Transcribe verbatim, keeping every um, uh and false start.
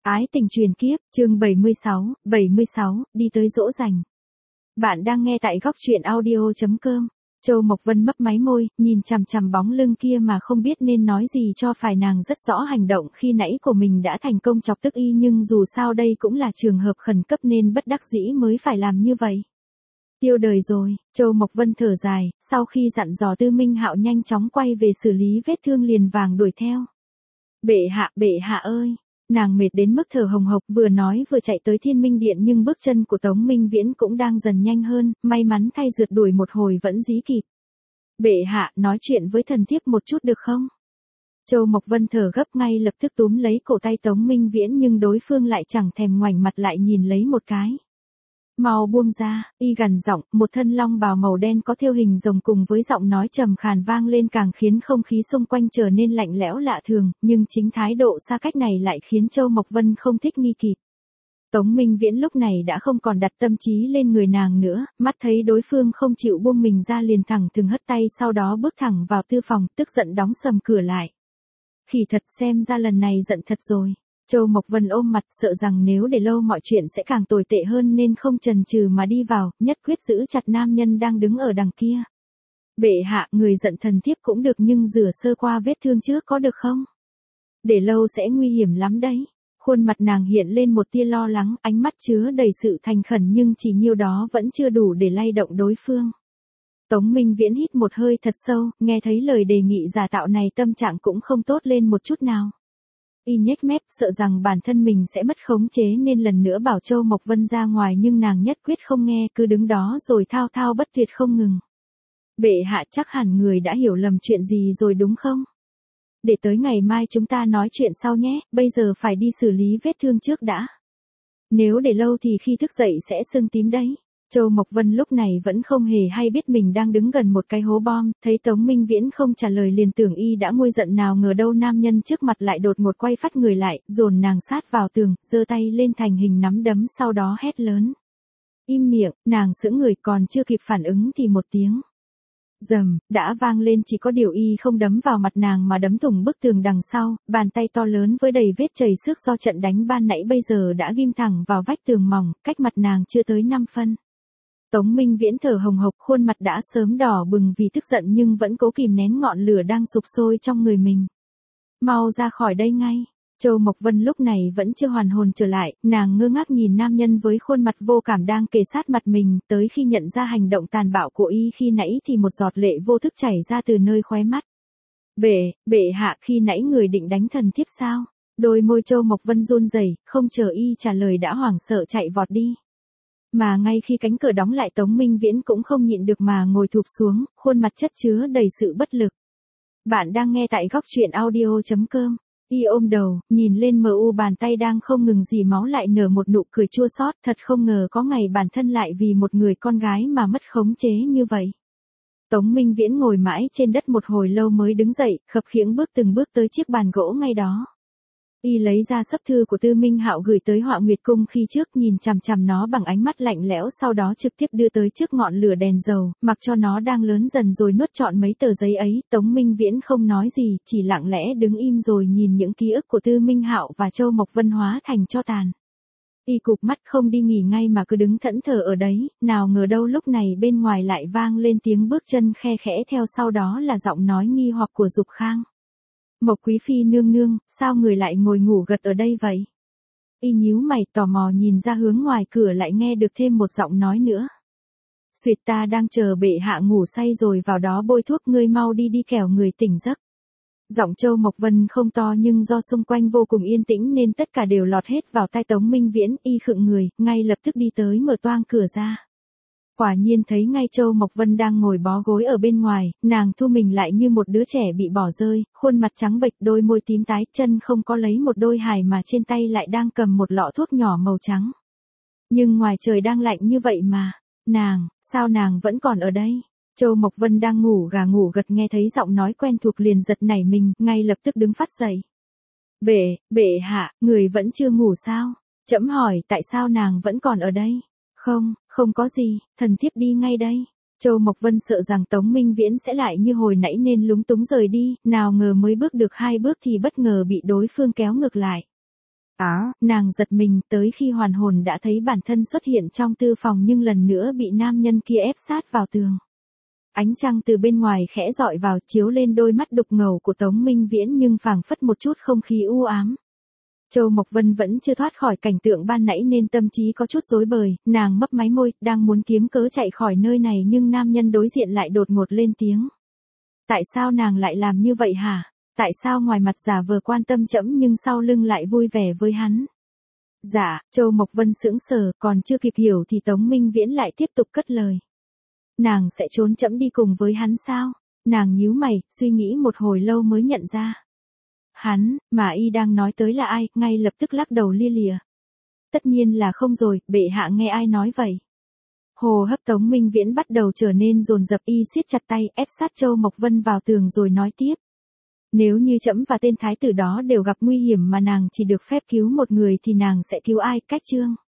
Ái tình truyền kiếp, chương bảy mươi sáu, bảy mươi sáu, đi tới dỗ dành. Bạn đang nghe tại góc truyện audio chấm com. Châu Mộc Vân mấp máy môi, nhìn chằm chằm bóng lưng kia mà không biết nên nói gì cho phải. Nàng rất rõ hành động khi nãy của mình đã thành công chọc tức y, nhưng dù sao đây cũng là trường hợp khẩn cấp nên bất đắc dĩ mới phải làm như vậy. Tiêu đời rồi, Châu Mộc Vân thở dài, sau khi dặn dò Tư Minh Hạo nhanh chóng quay về xử lý vết thương liền vàng đuổi theo. Bệ hạ, bệ hạ ơi! Nàng mệt đến mức thở hồng hộc, vừa nói vừa chạy tới Thiên Minh Điện, nhưng bước chân của Tống Minh Viễn cũng đang dần nhanh hơn, may mắn thay rượt đuổi một hồi vẫn dí kịp. Bệ hạ, nói chuyện với thần thiếp một chút được không? Châu Mộc Vân thở gấp, ngay lập tức túm lấy cổ tay Tống Minh Viễn, nhưng đối phương lại chẳng thèm ngoảnh mặt lại nhìn lấy một cái. Mau buông ra, y gằn giọng, một thân long bào màu đen có thêu hình rồng cùng với giọng nói trầm khàn vang lên càng khiến không khí xung quanh trở nên lạnh lẽo lạ thường, nhưng chính thái độ xa cách này lại khiến Châu Mộc Vân không thích nghi kịp. Tống Minh Viễn lúc này đã không còn đặt tâm trí lên người nàng nữa, mắt thấy đối phương không chịu buông mình ra liền thẳng thừng hất tay, sau đó bước thẳng vào tư phòng, tức giận đóng sầm cửa lại. Khỉ thật, xem ra lần này giận thật rồi. Châu Mộc Vân ôm mặt, sợ rằng nếu để lâu mọi chuyện sẽ càng tồi tệ hơn nên không chần chừ mà đi vào, nhất quyết giữ chặt nam nhân đang đứng ở đằng kia. Bệ hạ, người giận thần thiếp cũng được, nhưng rửa sơ qua vết thương trước có được không? Để lâu sẽ nguy hiểm lắm đấy. Khuôn mặt nàng hiện lên một tia lo lắng, ánh mắt chứa đầy sự thành khẩn, nhưng chỉ nhiêu đó vẫn chưa đủ để lay động đối phương. Tống Minh Viễn hít một hơi thật sâu, nghe thấy lời đề nghị giả tạo này tâm trạng cũng không tốt lên một chút nào. Y nhếch mép, sợ rằng bản thân mình sẽ mất khống chế nên lần nữa bảo Châu Mộc Vân ra ngoài, nhưng nàng nhất quyết không nghe, cứ đứng đó rồi thao thao bất tuyệt không ngừng. Bệ hạ, chắc hẳn người đã hiểu lầm chuyện gì rồi đúng không? Để tới ngày mai chúng ta nói chuyện sau nhé, bây giờ phải đi xử lý vết thương trước đã. Nếu để lâu thì khi thức dậy sẽ sưng tím đấy. Châu Mộc Vân lúc này vẫn không hề hay biết mình đang đứng gần một cái hố bom, thấy Tống Minh Viễn không trả lời liền tưởng y đã nguôi giận, nào ngờ đâu nam nhân trước mặt lại đột ngột quay phát người lại, dồn nàng sát vào tường, giơ tay lên thành hình nắm đấm, sau đó hét lớn. Im miệng, nàng sững người, còn chưa kịp phản ứng thì một tiếng rầm đã vang lên, chỉ có điều y không đấm vào mặt nàng mà đấm thủng bức tường đằng sau, bàn tay to lớn với đầy vết chảy xước do trận đánh ban nãy bây giờ đã ghim thẳng vào vách tường mỏng, cách mặt nàng chưa tới năm phân. Tống Minh Viễn thở hồng hộc, khuôn mặt đã sớm đỏ bừng vì tức giận nhưng vẫn cố kìm nén ngọn lửa đang sục sôi trong người mình. Mau ra khỏi đây ngay. Châu Mộc Vân lúc này vẫn chưa hoàn hồn trở lại, nàng ngơ ngác nhìn nam nhân với khuôn mặt vô cảm đang kề sát mặt mình, tới khi nhận ra hành động tàn bạo của y khi nãy thì một giọt lệ vô thức chảy ra từ nơi khóe mắt. Bệ, bệ hạ, khi nãy người định đánh thần thiếp sao? Đôi môi Châu Mộc Vân run rẩy, không chờ y trả lời đã hoảng sợ chạy vọt đi. Mà ngay khi cánh cửa đóng lại, Tống Minh Viễn cũng không nhịn được mà ngồi thụp xuống, khuôn mặt chất chứa đầy sự bất lực. Bạn đang nghe tại góc truyện audio chấm com. Y ôm đầu, nhìn lên mờ u bàn tay đang không ngừng rỉ máu lại nở một nụ cười chua xót, thật không ngờ có ngày bản thân lại vì một người con gái mà mất khống chế như vậy. Tống Minh Viễn ngồi mãi trên đất một hồi lâu mới đứng dậy, khập khiễng bước từng bước tới chiếc bàn gỗ ngay đó. Y lấy ra sấp thư của Tư Minh Hạo gửi tới Họa Nguyệt Cung khi trước, nhìn chằm chằm nó bằng ánh mắt lạnh lẽo, sau đó trực tiếp đưa tới trước ngọn lửa đèn dầu, mặc cho nó đang lớn dần rồi nuốt trọn mấy tờ giấy ấy. Tống Minh Viễn không nói gì, chỉ lặng lẽ đứng im rồi nhìn những ký ức của Tư Minh Hạo và Châu Mộc Vân hóa thành tro tàn. Y cụp mắt không đi nghỉ ngay mà cứ đứng thẫn thờ ở đấy, nào ngờ đâu lúc này bên ngoài lại vang lên tiếng bước chân khe khẽ, theo sau đó là giọng nói nghi hoặc của Dục Khang. Mộc Quý Phi nương nương, sao người lại ngồi ngủ gật ở đây vậy? Y nhíu mày tò mò nhìn ra hướng ngoài cửa, lại nghe được thêm một giọng nói nữa. Xuyệt, ta đang chờ bệ hạ ngủ say rồi vào đó bôi thuốc, ngươi mau đi đi kẻo người tỉnh giấc. Giọng Châu Mộc Vân không to nhưng do xung quanh vô cùng yên tĩnh nên tất cả đều lọt hết vào tai Tống Minh Viễn. Y khựng người, ngay lập tức đi tới mở toang cửa ra. Quả nhiên thấy ngay Châu Mộc Vân đang ngồi bó gối ở bên ngoài, nàng thu mình lại như một đứa trẻ bị bỏ rơi, khuôn mặt trắng bệch, đôi môi tím tái, chân không có lấy một đôi hài mà trên tay lại đang cầm một lọ thuốc nhỏ màu trắng. Nhưng ngoài trời đang lạnh như vậy mà, nàng, sao nàng vẫn còn ở đây? Châu Mộc Vân đang ngủ gà ngủ gật nghe thấy giọng nói quen thuộc liền giật nảy mình, ngay lập tức đứng phát dậy. Bệ, bệ hạ, người vẫn chưa ngủ sao? Trẫm hỏi tại sao nàng vẫn còn ở đây? Không, không có gì, thần thiếp đi ngay đây. Châu Mộc Vân sợ rằng Tống Minh Viễn sẽ lại như hồi nãy nên lúng túng rời đi, nào ngờ mới bước được hai bước thì bất ngờ bị đối phương kéo ngược lại. Á, nàng giật mình tới khi hoàn hồn đã thấy bản thân xuất hiện trong tư phòng nhưng lần nữa bị nam nhân kia ép sát vào tường. Ánh trăng từ bên ngoài khẽ dọi vào chiếu lên đôi mắt đục ngầu của Tống Minh Viễn nhưng phảng phất một chút không khí u ám. Châu Mộc Vân vẫn chưa thoát khỏi cảnh tượng ban nãy nên tâm trí có chút rối bời, nàng mấp máy môi, đang muốn kiếm cớ chạy khỏi nơi này nhưng nam nhân đối diện lại đột ngột lên tiếng. Tại sao nàng lại làm như vậy hả? Tại sao ngoài mặt giả vờ quan tâm trẫm nhưng sau lưng lại vui vẻ với hắn? Dạ, Châu Mộc Vân sững sờ, còn chưa kịp hiểu thì Tống Minh Viễn lại tiếp tục cất lời. Nàng sẽ trốn trẫm đi cùng với hắn sao? Nàng nhíu mày, suy nghĩ một hồi lâu mới nhận ra. Hắn, mà y đang nói tới là ai, ngay lập tức lắc đầu lia lịa. Tất nhiên là không rồi, bệ hạ nghe ai nói vậy? Hồ hấp Tống Minh Viễn bắt đầu trở nên dồn dập, y siết chặt tay, ép sát Châu Mộc Vân vào tường rồi nói tiếp. Nếu như trẫm và tên thái tử đó đều gặp nguy hiểm mà nàng chỉ được phép cứu một người thì nàng sẽ cứu ai? Cách chương